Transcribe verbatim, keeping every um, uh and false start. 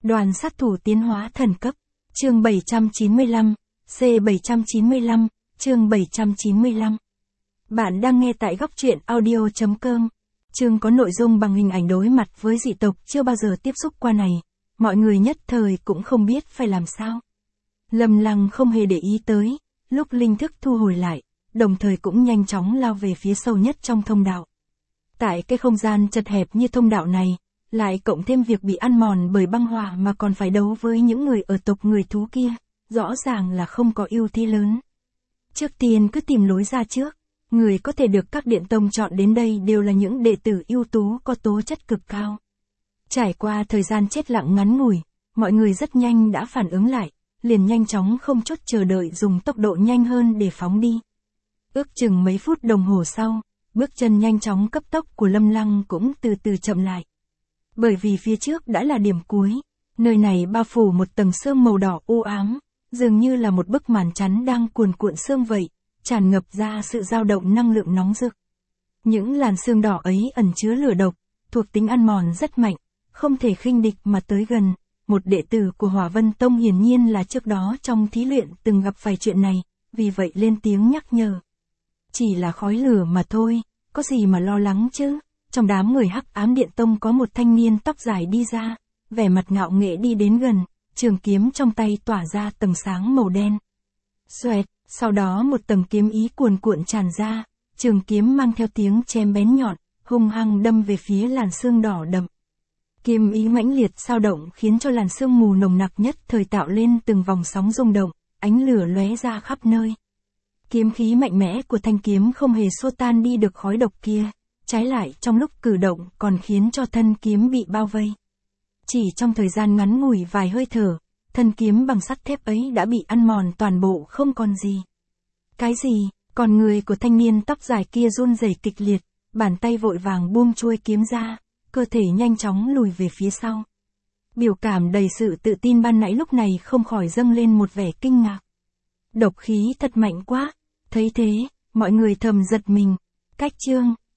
Đoàn sát thủ tiến hóa thần cấp. Chương bảy trăm chín mươi lăm, C bảy trăm chín mươi lăm, chương bảy trăm chín mươi lăm. Bạn đang nghe tại góc truyện audio chấm com. Chương có nội dung bằng hình ảnh đối mặt với dị tộc chưa bao giờ tiếp xúc qua này. Mọi người nhất thời cũng không biết phải làm sao. Lâm Lăng không hề để ý tới, lúc linh thức thu hồi lại, đồng thời cũng nhanh chóng lao về phía sâu nhất trong thông đạo. Tại cái không gian chật hẹp như thông đạo này, lại cộng thêm việc bị ăn mòn bởi băng hỏa mà còn phải đấu với những người ở tộc người thú kia, rõ ràng là không có ưu thế lớn. Trước tiên cứ tìm lối ra trước, người có thể được các điện tông chọn đến đây đều là những đệ tử ưu tú có tố chất cực cao. Trải qua thời gian chết lặng ngắn ngủi, mọi người rất nhanh đã phản ứng lại, liền nhanh chóng không chút chờ đợi dùng tốc độ nhanh hơn để phóng đi. Ước chừng mấy phút đồng hồ sau, bước chân nhanh chóng cấp tốc của Lâm Lăng cũng từ từ chậm lại. Bởi vì phía trước đã là điểm cuối, nơi này bao phủ một tầng sương màu đỏ u ám, dường như là một bức màn chắn đang cuồn cuộn sương vậy, tràn ngập ra sự dao động năng lượng nóng rực. Những làn sương đỏ ấy ẩn chứa lửa độc, thuộc tính ăn mòn rất mạnh, không thể khinh địch mà tới gần. Một đệ tử của Hỏa Vân Tông hiển nhiên là trước đó trong thí luyện từng gặp phải chuyện này, vì vậy lên tiếng nhắc nhở. Chỉ là khói lửa mà thôi, có gì mà lo lắng chứ? Trong đám người Hắc Ám Điện Tông có một thanh niên tóc dài đi ra, vẻ mặt ngạo nghễ đi đến gần, trường kiếm trong tay tỏa ra tầng sáng màu đen. Xoẹt, sau đó một tầng kiếm ý cuồn cuộn tràn ra, trường kiếm mang theo tiếng chém bén nhọn, hung hăng đâm về phía làn sương đỏ đậm. Kiếm ý mãnh liệt dao động khiến cho làn sương mù nồng nặc nhất thời tạo lên từng vòng sóng rung động, ánh lửa lóe ra khắp nơi. Kiếm khí mạnh mẽ của thanh kiếm không hề xua tan đi được khói độc kia, trái lại trong lúc cử động còn khiến cho thân kiếm bị bao vây. Chỉ trong thời gian ngắn ngủi vài hơi thở, thân kiếm bằng sắt thép ấy đã bị ăn mòn toàn bộ không còn gì. Cái gì? Còn người của thanh niên tóc dài kia run rẩy kịch liệt, bàn tay vội vàng buông chuôi kiếm ra, cơ thể nhanh chóng lùi về phía sau. Biểu cảm đầy sự tự tin ban nãy lúc này không khỏi dâng lên một vẻ kinh ngạc. Độc khí thật mạnh quá. Thấy thế, mọi người thầm giật mình. Cách chương